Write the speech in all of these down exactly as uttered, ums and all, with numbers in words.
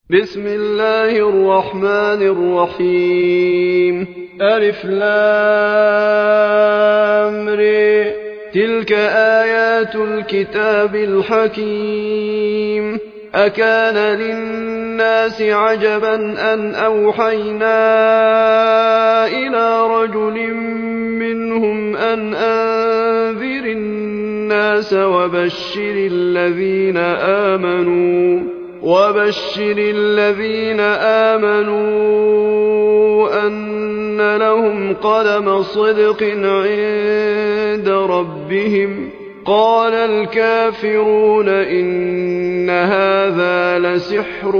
بسم الله الرحمن الرحيم. ألف لام ر. تلك آيات الكتاب الحكيم. أكان للناس عجبا أن أوحينا إلى رجل منهم أن أنذر الناس وبشر الذين آمنوا وبشر الذين آمنوا أن لهم قدم صدق عند ربهم. قال الكافرون إن هذا لسحر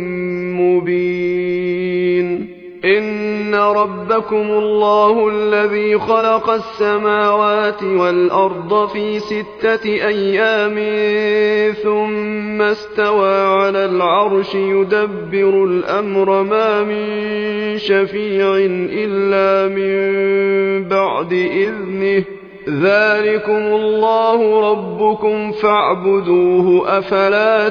مبين. إن ربكم الله الذي خلق السماوات والأرض في ستة أيام ثم استوى على العرش يدبر الأمر ما من شفيع إلا من بعد إذنه. ذلكم الله ربكم فاعبدوه أفلا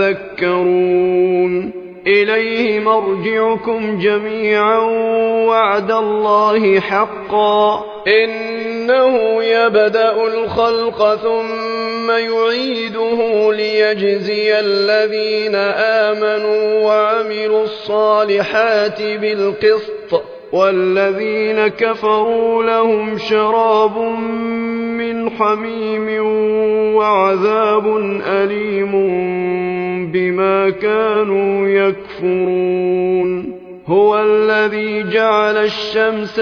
تذكرون. إليه مرجعكم جميعا وعد الله حقا. إنه يبدأ الخلق ثم يعيده ليجزي الذين آمنوا وعملوا الصالحات بالقسط والذين كفروا لهم شراب من حميم وعذاب أليم بما كانوا يكفرون. هو الذي جعل الشمس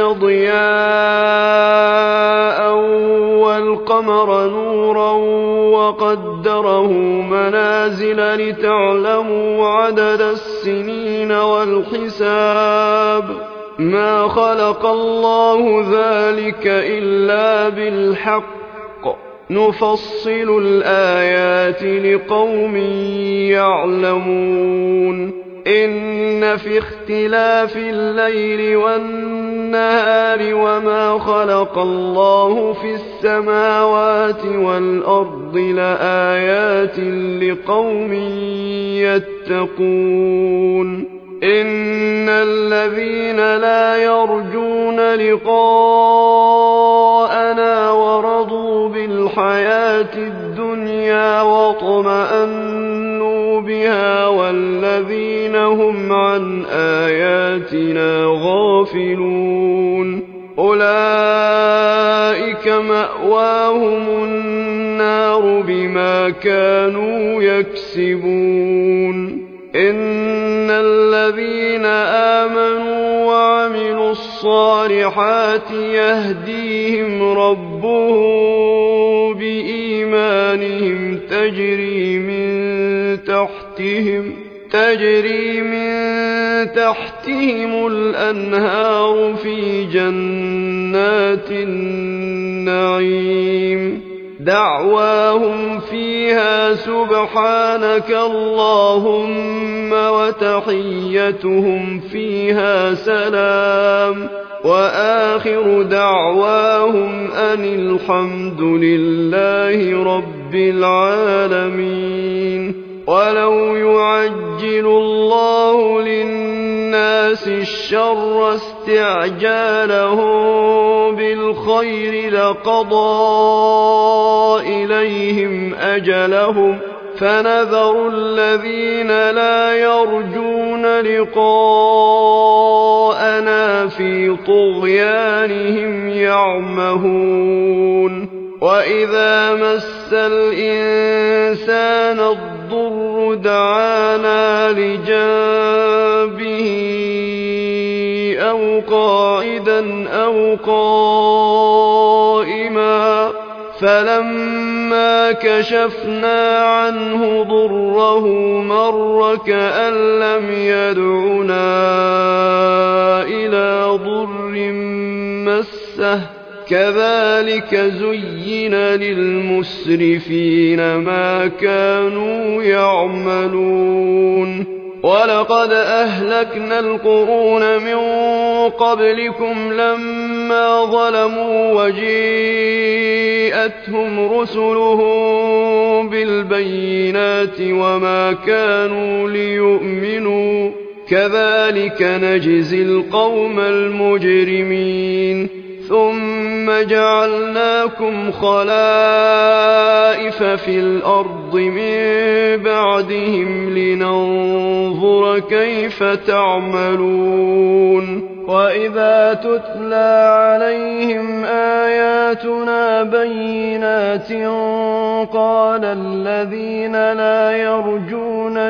ضياء والقمر نورا وقدره منازل لتعلموا عدد السنين والحساب. ما خلق الله ذلك إلا بالحق. نفصل الآيات لقوم يعلمون. إن في اختلاف الليل والنهار وما خلق الله في السماوات والأرض لآيات لقوم يتقون. إن الذين لا يرجون لقاءنا ورضوا بالحياة الدنيا واطمأنوا بها والذين هم عن آياتنا غافلون أولئك مأواهم النار بما كانوا يكسبون. إن الذين آمنوا وعملوا الصالحات يهديهم ربهم بإيمانهم تجري من تحتهم تجري من تحتهم الأنهار في جنات النعيم. دعواهم فيها سبحانك اللهم وتحيتهم فيها سلام وآخر دعواهم أن الحمد لله رب العالمين. ولو يعجل الله للناس الشر استعجالهم بالخير لقضى إليهم أجلهم فنذر الذين لا يرجون لقاءنا في طغيانهم يعمهون. وإذا مس الإنسان الضر دعانا لجنبه أو قاعدا أو قائما فلما كشفنا عنه ضره مر كأن لم يدعنا إلى ضر مسه. كذلك زين للمسرفين ما كانوا يعملون. ولقد أهلكنا القرون من قبلكم لما ظلموا وجيءتهم رسلهم بالبينات وما كانوا ليؤمنوا كذلك نجزي القوم المجرمين ثم جعلناكم خلائف في الأرض من بعدهم لننظر كيف تعملون وإذا تتلى عليهم آياتنا بينات قال الذين لا يرجون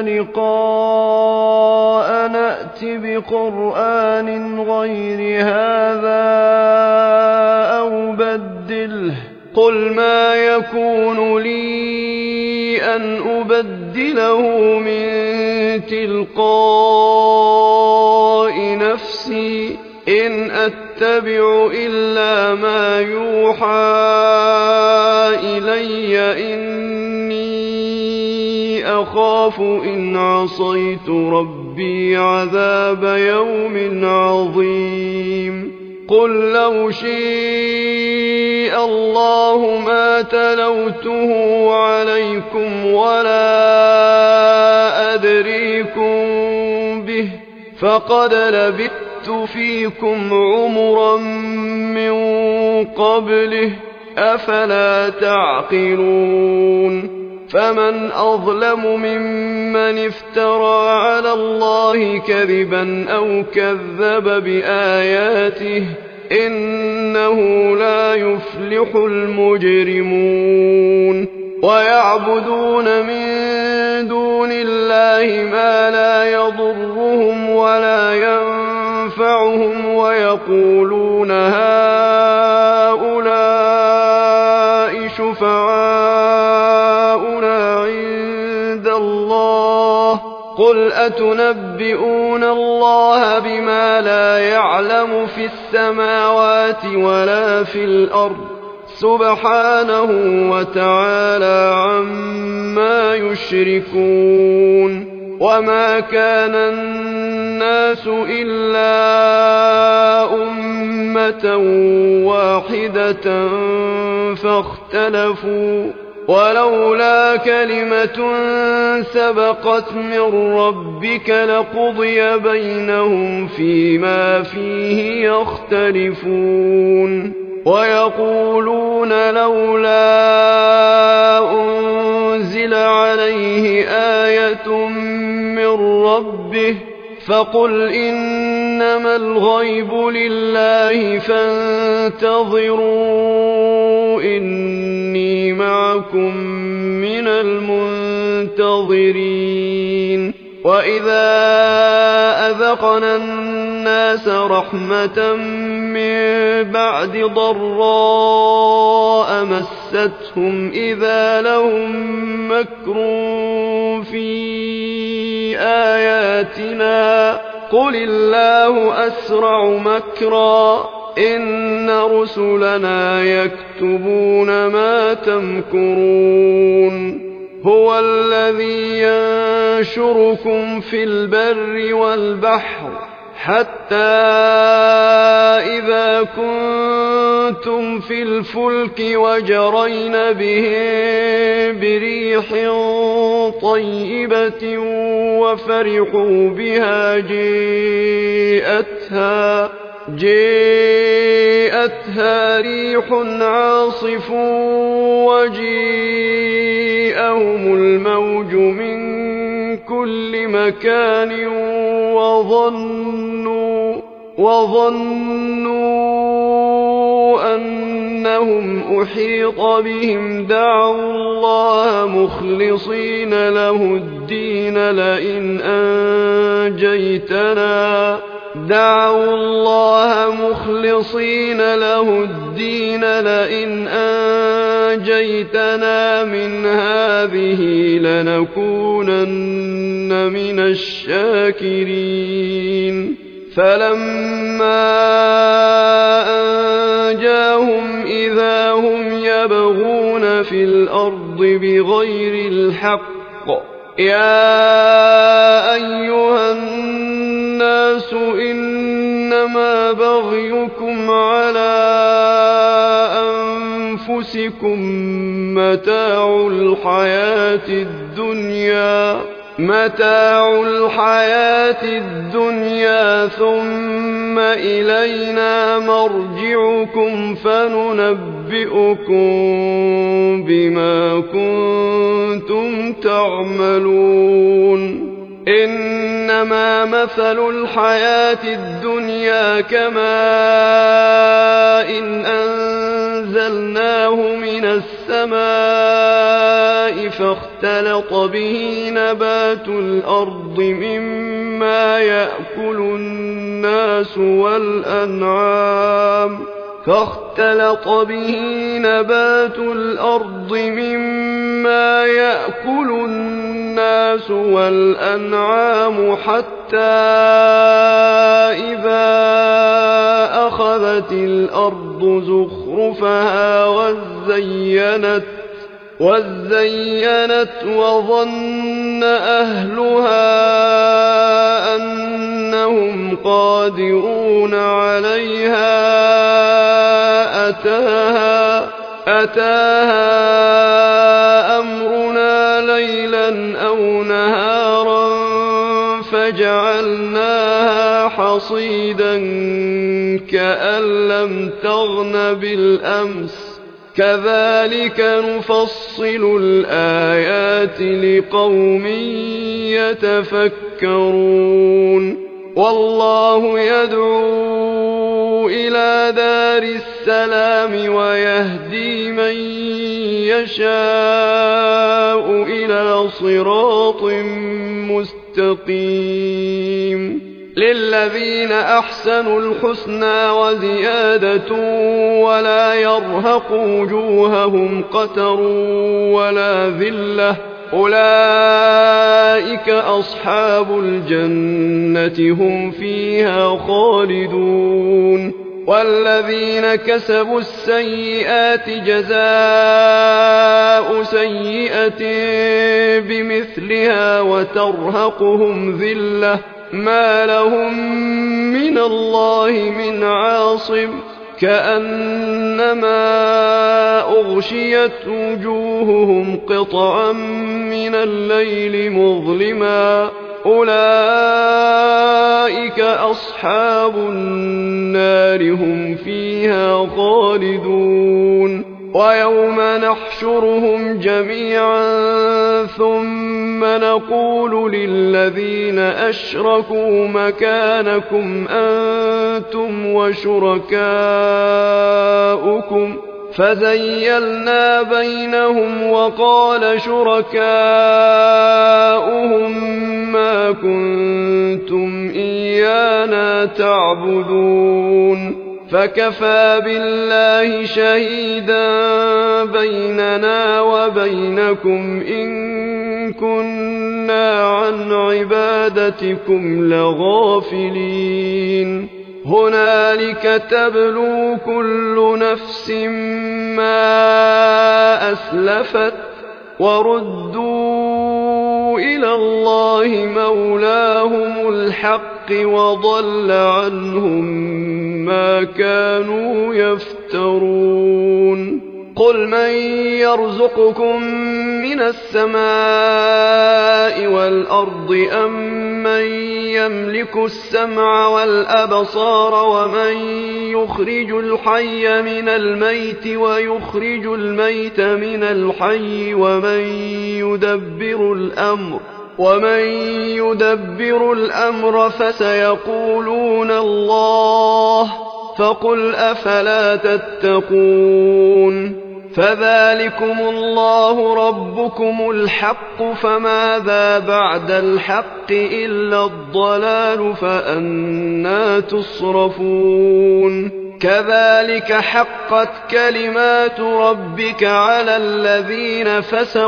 لقاء نأت بقرآن غير هذا أو بدله قل ما يكون لي أن أبدله من تلقاء نفسي إن أتبع إلا ما يوحى إلي إني أخاف إن عصيت ربي عذاب يوم عظيم قل لو شاء الله ما تلوته عليكم ولا أدريكم به فقد لبثت فيكم عمرا من قبله أفلا تعقلون فمن أظلم ممن افترى على الله كذبا أو كذب بآياته إنه لا يفلح المجرمون ويعبدون من دون الله ما لا يضرهم ولا ينفعهم ويقولون هؤلاء شفعاؤنا عند الله قل أتنبئون الله بما لا يعلم في السماوات ولا في الأرض سبحانه وتعالى عما يشركون وما كان الناس إلا أمة واحدة فاختلفوا ولولا كلمة سبقت من ربك لقضي بينهم فيما فيه يختلفون ويقولون لولا أنزل عليه آية من ربه فقل إنما الغيب لله فانتظروا إني معكم من المنتظرين وإذا أذقنا الناس رحمة من بعد ضراء مستهم إذا لهم مكر في آياتنا قل الله أسرع مكرا إن رسلنا يكتبون ما تمكرون هو الذي ينشركم في البر والبحر حتى إذا كنتم في الفلك وجرين بهم بريح طيبة وفرحوا بها جاءتها جاءتها ريح عاصف وجيءهم الموج من كل مكان وظنوا وظنوا أنهم أحيط بهم دعوا الله مخلصين له الدين لئن أنجيتنا دعوا الله مخلصين له الدين لئن أنجيتنا من هذه لنكونن من الشاكرين فلما أنجاهم إذا هم يبغون في الأرض بغير الحق يا أيها إنما بغيكم على أنفسكم متاع الحياة الدنيا متاع الحياة الدنيا ثم إلينا مرجعكم فننبئكم بما كنتم تعملون إنما مثل الحياة الدنيا كماء إن أنزلناه من السماء فاختلط به نبات الأرض مما يأكل الناس والأنعام فاختلط به نبات الأرض مما يأكل الناس والأنعام حتى إذا أخذت الأرض زخرفها وزينت وزينت وظن أهلها أنهم قادرون عليها أتاها أتاها أمرنا ليلا أو نهارا فجعلناها حصيدا كأن لم تغن بالأمس كذلك نفصل الآيات لقوم يتفكرون والله يدعو إلى دار السلام ويهدي من يشاء إلى صراط مستقيم للذين أحسنوا الحسنى وزيادة ولا يرهق وجوههم قتر ولا ذلة أولئك أصحاب الجنة هم فيها خالدون والذين كسبوا السيئات جزاء سيئة بمثلها وترهقهم ذلة ما لهم من الله من عاصم كأنما أغشيت وجوههم قطعا من الليل مظلما أولئك أصحاب النار هم فيها خالدون ويوم نحشرهم جميعا ثم نقول للذين أشركوا مكانكم أنتم وشركاؤكم فزيلنا بينهم وقال شركاؤهم ما كنتم إيانا تعبدون فكفى بالله شهيدا بيننا وبينكم إن كنا عن عبادتكم لغافلين هنالك تبلو كل نفس ما أسلفت وردوا إلى الله مولاهم الحق وضل عنهم ما كانوا يفترون قل من يرزقكم من السماء والأرض أم من يملك السمع والأبصار ومن يخرج الحي من الميت ويخرج الميت من الحي ومن يدبر الأمر ومن يدبر الأمر فسيقولون الله فقل أفلا تتقون فذلكم الله ربكم الحق فماذا بعد الحق إلا الضلال فأنى تصرفون كذلك حقت كلمات ربك على الذين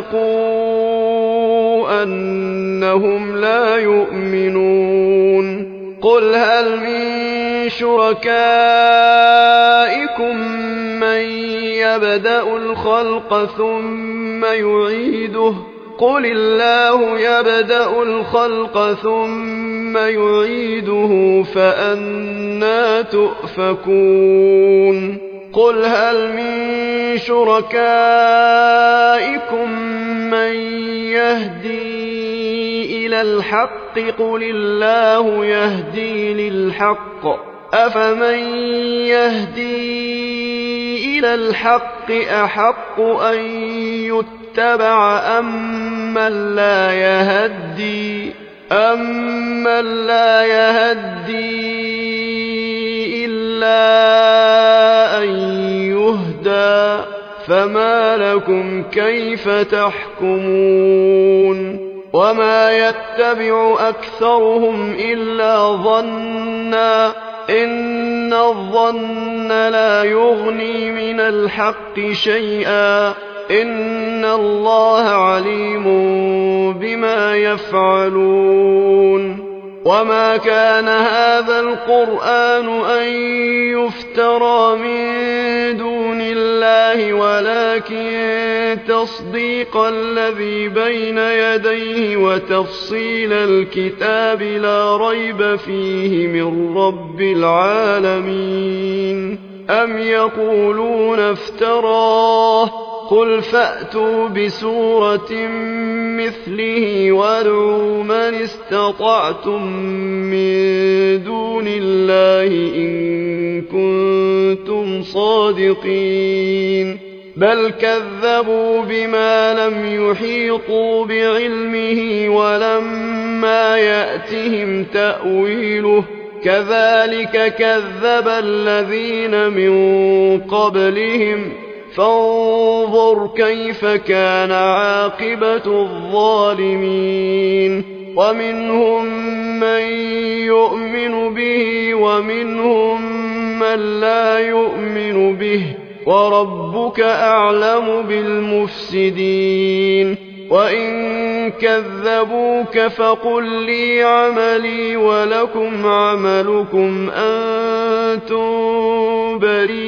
فسقوا أنهم لا يؤمنون قل هل من شركائكم من يبدأ الخلق ثم يعيده قل الله يبدأ الخلق ثم يعيده فأنى تؤفكون قل هل من شركائكم من يهدي إلى الحق قل الله يهدي للحق أفمن يهدي إلى الحق أحق أن يتبع أمن لا يهدي أمن لا يهدي إلا أن يهدى فما لكم كيف تحكمون وما يتبع أكثرهم إلا ظنا إن الظن لا يغني من الحق شيئا إن الله عليم بما يفعلون وما كان هذا القرآن أن يفترى من دون الله ولكن تصديق الذي بين يديه وتفصيل الكتاب لا ريب فيه من رب العالمين أم يقولون افتراه قل فأتوا بسورة مثله وادعوا من استطعتم من دون الله إن كنتم صادقين بل كذبوا بما لم يحيطوا بعلمه ولما يأتهم تأويله كذلك كذب الذين من قبلهم فانظر كيف كان عاقبة الظالمين ومنهم من يؤمن به ومنهم من لا يؤمن به وربك أعلم بالمفسدين وإن كذبوك فقل لي عملي ولكم عملكم أنتم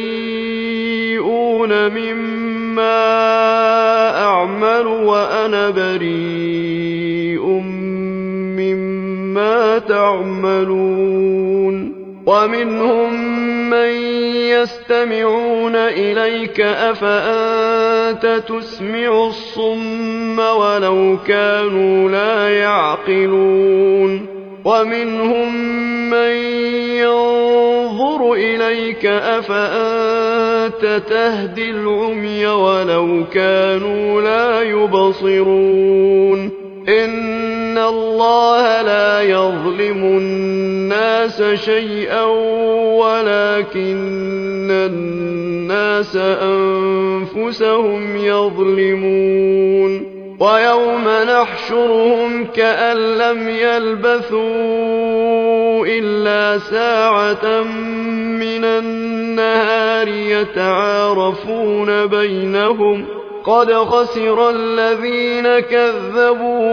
بريئون مما أعمل وأنا بريء مما تعملون ومنهم من يستمعون إليك أفأنت تسمع الصم ولو كانوا لا يعقلون ومنهم من ينظر إليك أفأنت تهدي العمي ولو كانوا لا يبصرون إن الله لا يظلم الناس شيئا ولكن الناس أنفسهم يظلمون ويوم نحشرهم كأن لم يلبثوا إلا ساعة من النهار يتعارفون بينهم قد خسر الذين كذبوا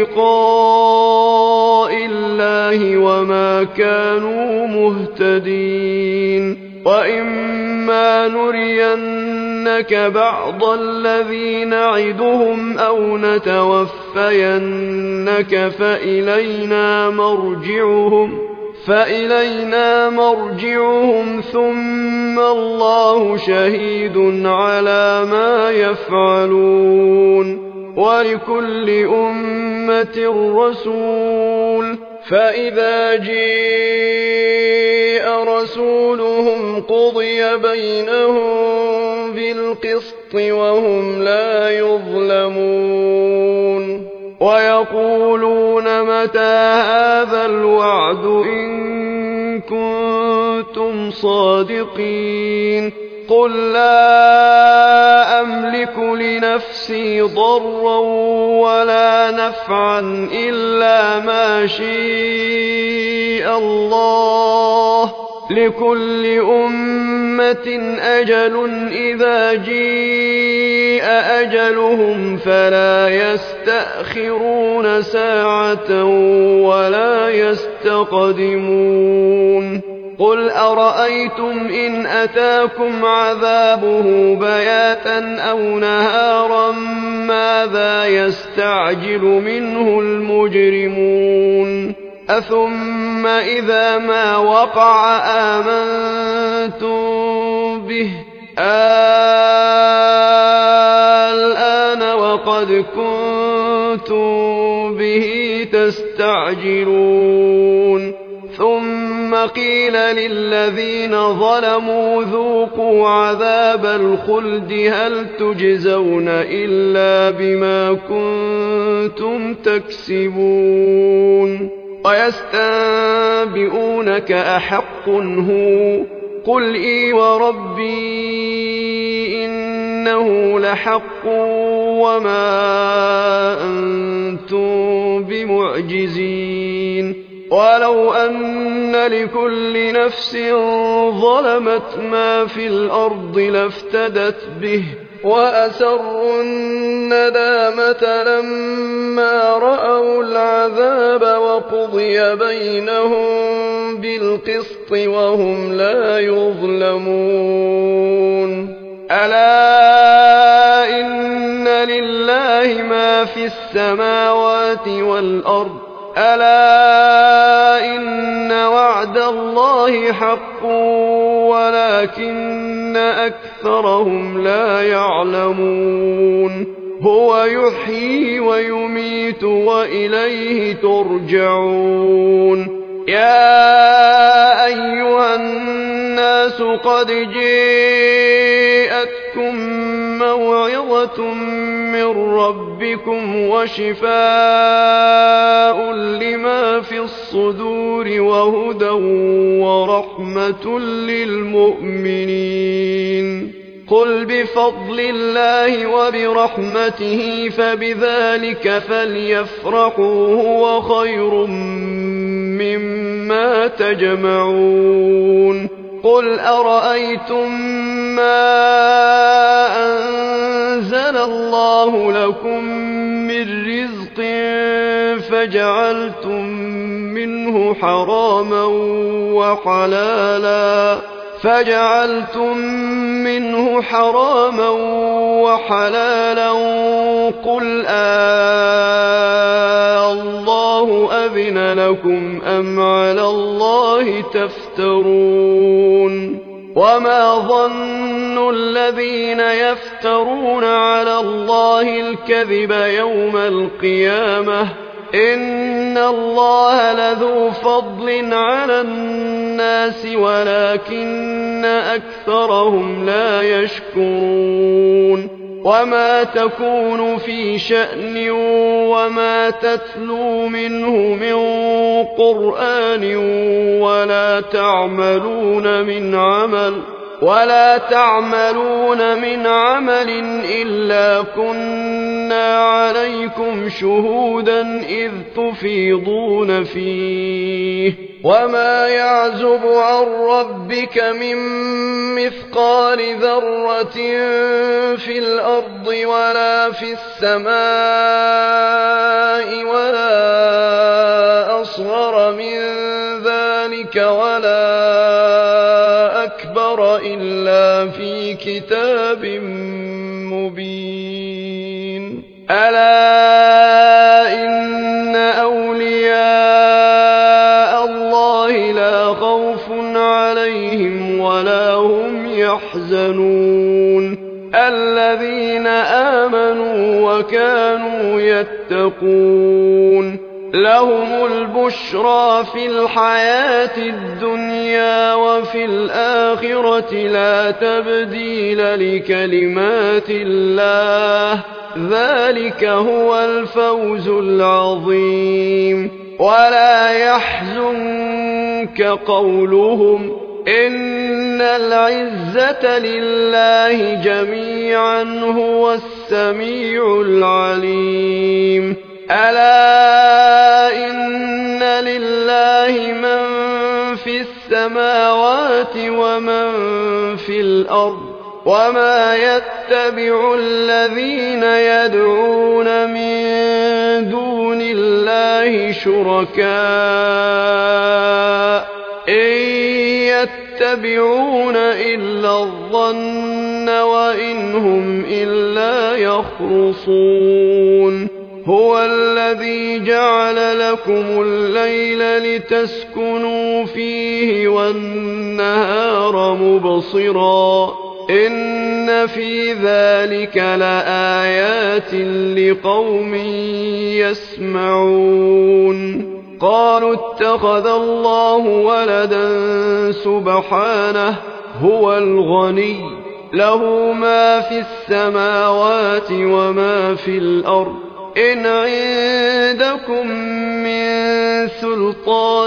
بلقاء الله وما كانوا مهتدين وإما نرينك بعض الذي نعدهم أو نتوفينك فإلينا مرجعهم فإلينا مرجعهم ثم الله شهيد على ما يفعلون ولكل أمة رسول فإذا جاء رسولهم قضي بينهم بالقسط وهم لا يظلمون ويقولون متى هذا الوعد إن كنتم صادقين قل لا أملك لنفسي ضرا ولا نفعا إلا ما شاء الله لكل أمة أجل إذا جاء أجلهم فلا يستأخرون ساعة ولا يستقدمون قل أرأيتم إن أتاكم عذابه بياتا أو نهارا ماذا يستعجل منه المجرمون أثم إذا ما وقع آمنتم به الآن وقد كنتم به تستعجلون ثم قيل للذين ظلموا ذوقوا عذاب الخلد هل تجزون إلا بما كنتم تكسبون ويستنبئونك أحق هو قل إي وربي إنه لحق وما أنتم بمعجزين ولو أن لكل نفس ظلمت ما في الأرض لافتدت به وأسروا الندامة لما رأوا العذاب وقضي بينهم بالقسط وهم لا يظلمون ألا إن لله ما في السماوات والأرض ألا إن وعد الله حق ولكن أكثرهم لا يعلمون هو يحيي ويميت وإليه ترجعون يا أيها الناس قد جاءتكم موعظة من ربكم وشفاء لما في الصدور وهدى ورحمة للمؤمنين قل بفضل الله وبرحمته فبذلك فليفرحوا هو خير مما تجمعون قل أرأيتم ما أنزل الله لكم من رزق فجعلتم منه حراما وحلالا فجعلتم منه حراما وحلالا قل آه الله أذن لكم أم على الله تفترون وما ظن الذين يفترون على الله الكذب يوم القيامة إن الله لذو فضل على الناس ولكن أكثرهم لا يشكرون وما تكون في شأن وما تتلو منه من قرآن ولا تعملون من عمل ولا تعملون من عمل إلا كنا عليكم شهودا إذ تفيضون فيه وما يعزب عن ربك من مثقال ذرة في الأرض ولا في السماء ولا أصغر من ذلك ولا أكبر إلا في كتاب مبين ألا إن أولياء الله لا خوف عليهم ولا هم يحزنون الذين آمنوا وكانوا يتقون لهم البشرى في الحياة الدنيا وفي الآخرة لا تبديل لكلمات الله ذلك هو الفوز العظيم ولا يحزنك قولهم إن العزة لله جميعا هو السميع العليم ألا إن لله من في السماوات ومن في الأرض وما يتبع الذين يدعون من دون الله شركاء إن يتبعون إلا الظن وإن هم إلا يخرصون هو الذي جعل لكم الليل لتسكنوا فيه والنهار مبصرا إن في ذلك لآيات لقوم يسمعون قالوا اتخذ الله ولدا سبحانه هو الغني له ما في السماوات وما في الأرض إن عندكم من سلطان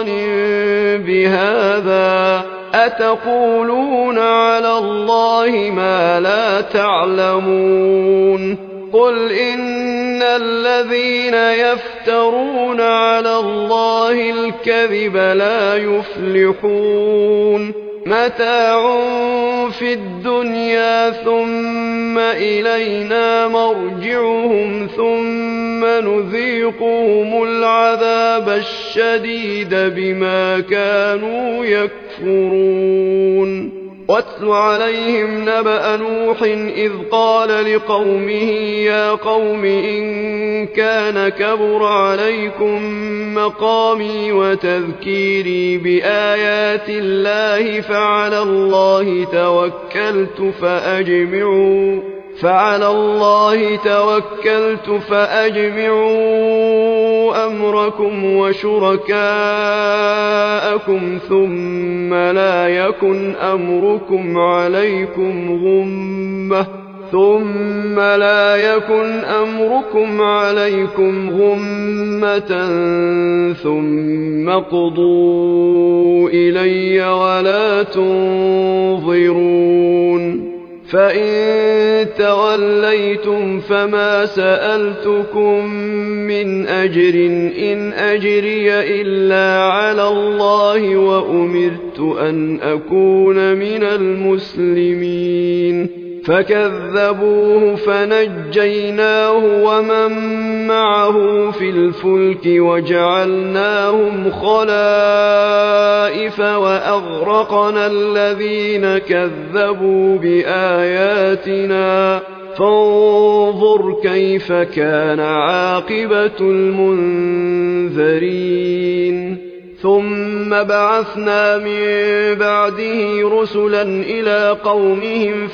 بهذا أتقولون على الله ما لا تعلمون قل إن الذين يفترون على الله الكذب لا يفلحون متاع في الدنيا ثم إلينا مرجعهم ثم نذيقهم العذاب الشديد بما كانوا يكفرون واتل عليهم نبأ نوح إذ قال لقومه يا قوم إن كان كبر عليكم مقامي وتذكيري بآيات الله فعلى الله توكلت فأجمعوا فعلى الله توكلت فأجمعوا أمركم وشركاءكم ثم لا يكن أمركم عليكم غمة ثم لا يكن أمركم عليكم غمة ثم اقضوا إلي ولا تنظرون فإن توليتم فما سألتكم من أجر إن أجري إلا على الله وأمرت أن أكون من المسلمين فكذبوه فنجيناه ومن معه في الفلك وجعلناهم خلائف وأغرقنا الذين كذبوا بآياتنا فانظر كيف كان عاقبة المنذرين ثم بعثنا من بعده رسلا إلى قومهم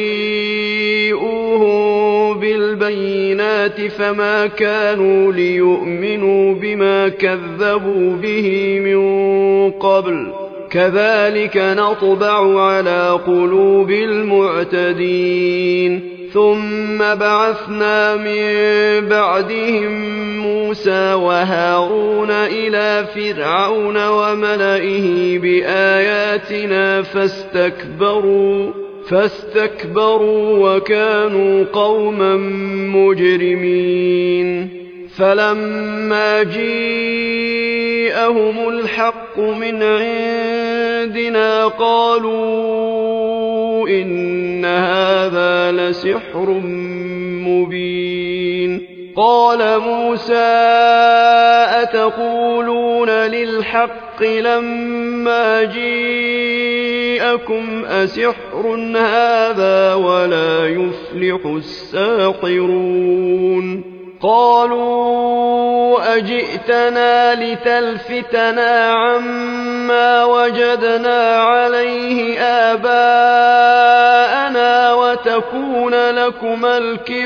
فجيئوهم بالبينات فما كانوا ليؤمنوا بما كذبوا به من قبل كذلك نطبع على قلوب المعتدين ثم بعثنا من بعدهم موسى وهارون إلى فرعون وملئه بآياتنا فاستكبروا فاستكبروا وكانوا قوما مجرمين فلما جاءهم الحق من عندنا قالوا إن هذا لسحر مبين قال موسى أتقولون للحق لما جاءكم أسحر هذا ولا يفلح الساحرون قالوا أجئتنا لتلفتنا عما وجدنا عليه آباءنا وتكون لكما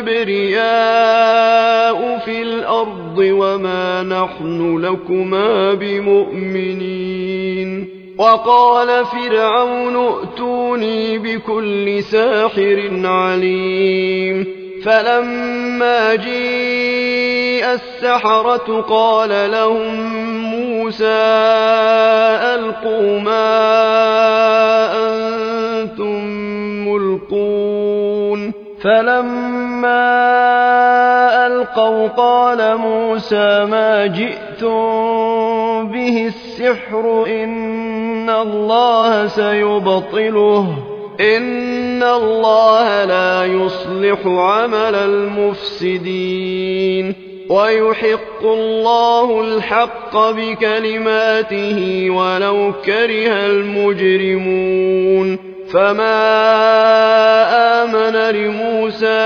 الكبرياء في الأرض وما نحن لكما بمؤمنين وقال فرعون ائتوني بكل ساحر عليم فلما جاء السحرة قال لهم موسى ألقوا ما أنتم ملقون فلما ألقوا قال موسى ما جئتم به السحر إن الله سيبطله إن الله لا يصلح عمل المفسدين ويحق الله الحق بكلماته ولو كره المجرمون فما آمن لموسى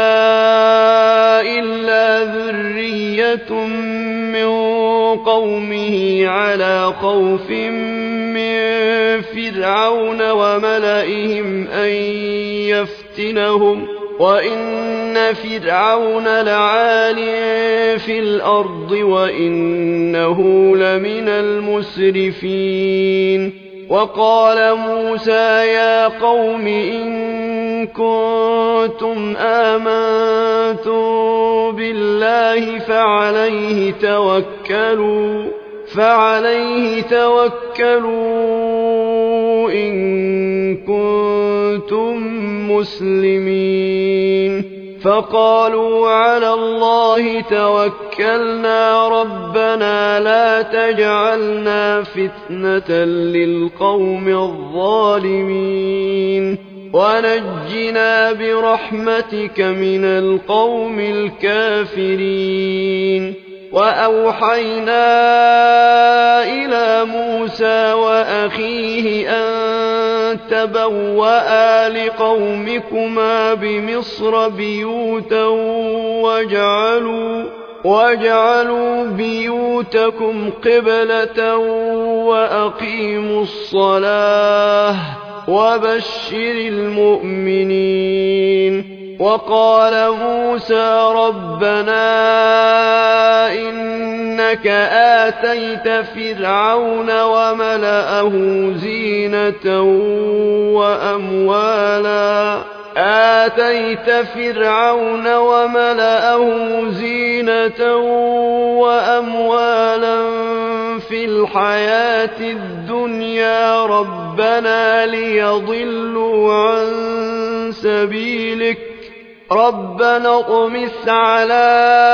إلا ذرية من قومه على خوف من فرعون وملئهم أن يفتنهم وإن فرعون لعال في الأرض وإنه لمن المسرفين وقال موسى يا قوم إن كنتم آمنتم بالله فعليه توكلوا فعليه توكلوا إن كنتم مسلمين فقالوا على الله توكلنا ربنا لا تجعلنا فتنة للقوم الظالمين ونجنا برحمتك من القوم الكافرين وأوحينا إلى موسى وأخيه أن تبوأ لقومكما بمصر بيوتا واجعلوا, واجعلوا بيوتكم قبلة وأقيموا الصلاة وبشر المؤمنين وقال موسى ربنا إنك آتيت فرعون وملأه زينة وأموالا آتيت فرعون وملأه زينة وأموالا في الحياة الدنيا ربنا ليضلوا عن سبيلك ربنا اطمس على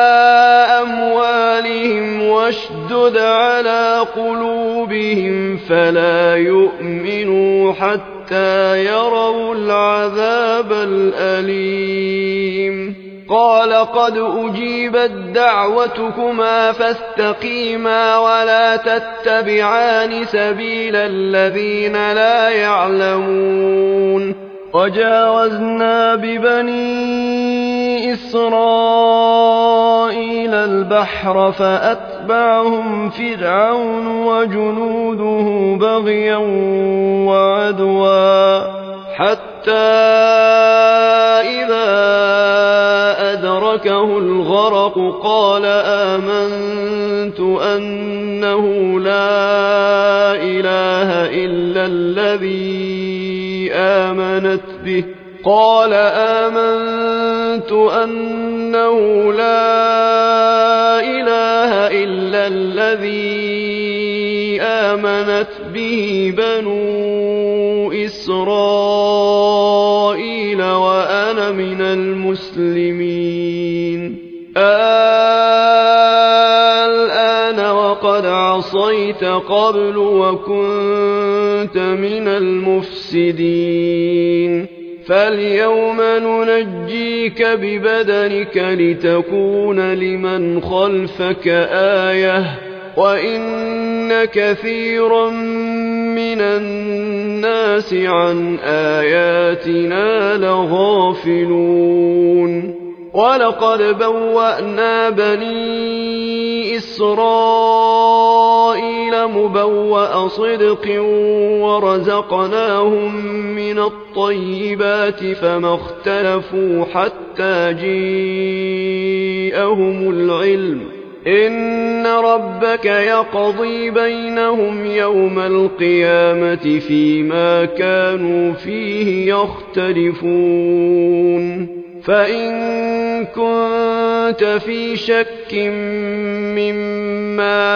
أموالهم واشدد على قلوبهم فلا يؤمنوا حتى يروا العذاب الأليم قال قد أجيبت دعوتكما فاستقيما ولا تتبعان سبيل الذين لا يعلمون وجاوزنا ببني إسرائيل البحر فأتبعهم فرعون وجنوده بغيا وعدوا حتى إذا أدركه الغرق قال آمنت أنه لا إله إلا الذي آمنت به قال آمنت أنه لا إله إلا الذي آمنت به بنو إسرائيل وأنا من المسلمين الآن وقد عصيت قبل وكنت من المفسدين فاليوم ننجيك ببدنك لتكون لمن خلفك آية وإن كثيرا من الناس عن آياتنا لغافلون ولقد بوأنا بني إسرائيل مبوأ صدق ورزقناهم من الطيبات فما اختلفوا حتى جيءهم العلم إن ربك يقضي بينهم يوم القيامة فيما كانوا فيه يختلفون فإن كنت في شك مما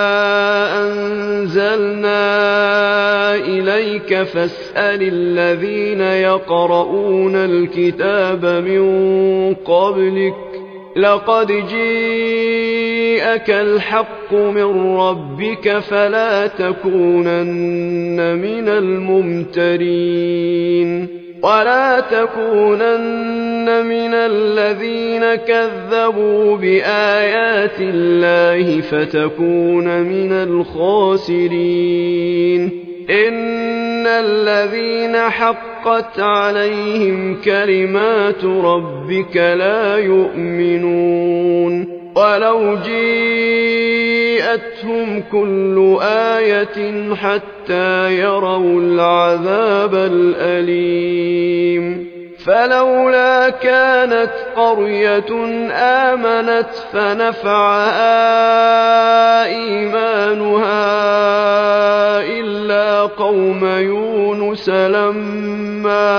أنزلنا إليك فاسأل الذين يقرؤون الكتاب من قبلك لقد جاءك الحق من ربك فلا تكونن من الممترين ولا تكونن من الذين كذبوا بآيات الله فتكون من الخاسرين إن الذين حقت عليهم كلمات ربك لا يؤمنون ولو جيءتهم كل آية حتى يروا العذاب الأليم فلولا كانت قرية آمنت فنفعها إيمانها إلا قوم يونس لما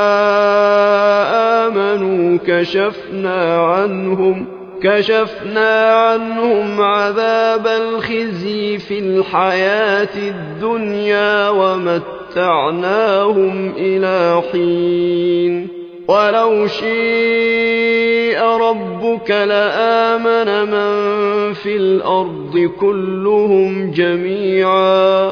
آمنوا كشفنا عنهم كشفنا عنهم عذاب الخزي في الحياة الدنيا ومتعناهم إلى حين ولو شيء ربك لآمن من في الأرض كلهم جميعا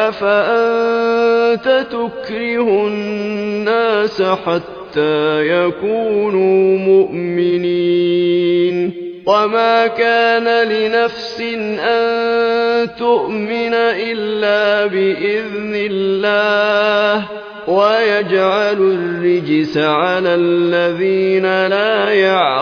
أفأنت تكره الناس حتى يكونوا مؤمنين وما كان لنفس أن تؤمن إلا بإذن الله ويجعل الرجس على الذين لا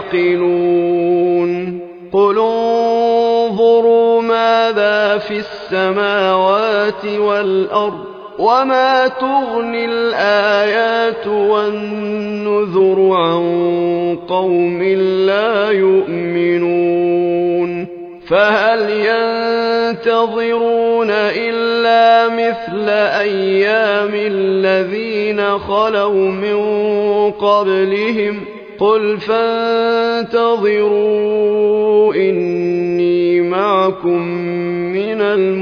يعقلون قل انظروا ماذا في السماوات والأرض وما تغني الآيات والنذر عن قوم لا يؤمنون فهل ينتظرون إلا مثل أيام الذين خلوا من قبلهم قل فانتظروا إني معكم من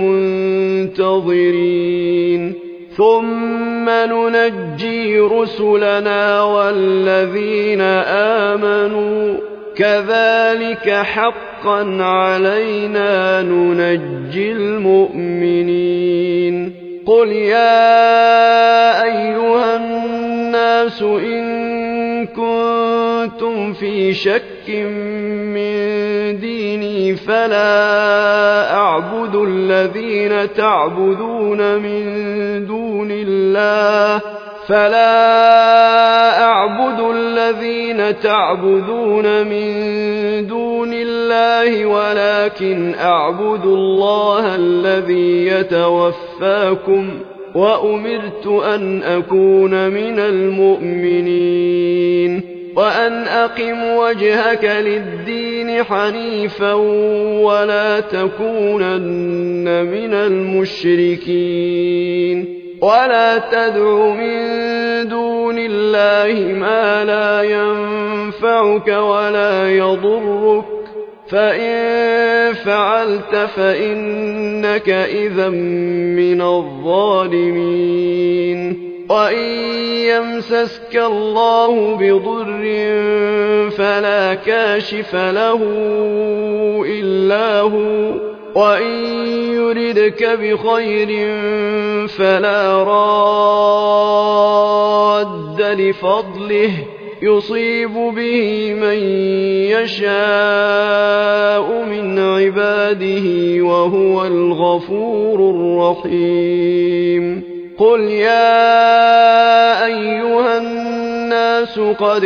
المنتظرين ثم ننجي رسلنا والذين آمنوا كذلك حقا علينا ننجي المؤمنين قل يا أيها الناس إن كنتم في شك من ديني فلا أعبد الذين تعبدون من دون الله فلا أعبد الذين تعبدون من دون الله ولكن أعبد الله الذي يتوفاكم وأمرت أن أكون من المؤمنين وأن أقم وجهك للدين حنيفا ولا تكونن من المشركين ولا تدع من دون الله ما لا ينفعك ولا يضرك فإن فعلت فإنك إذا من الظالمين وإن يمسسك الله بضر فلا كاشف له إلا هو وإن يردك بخير فلا راد لفضله يصيب به من يشاء من عباده وهو الغفور الرحيم قل يا أيها الناس قد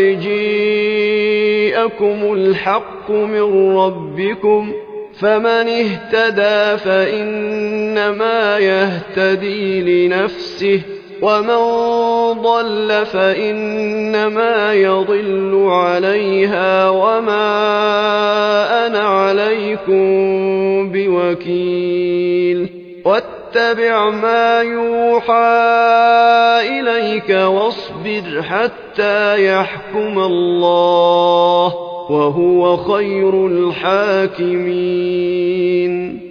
جيءكم الحق من ربكم فمن اهتدى فإنما يهتدي لنفسه ومن ضل فإنما يضل عليها وما أنا عليكم بوكيل واتبع ما يوحى إليك واصبر حتى يحكم الله وهو خير الحاكمين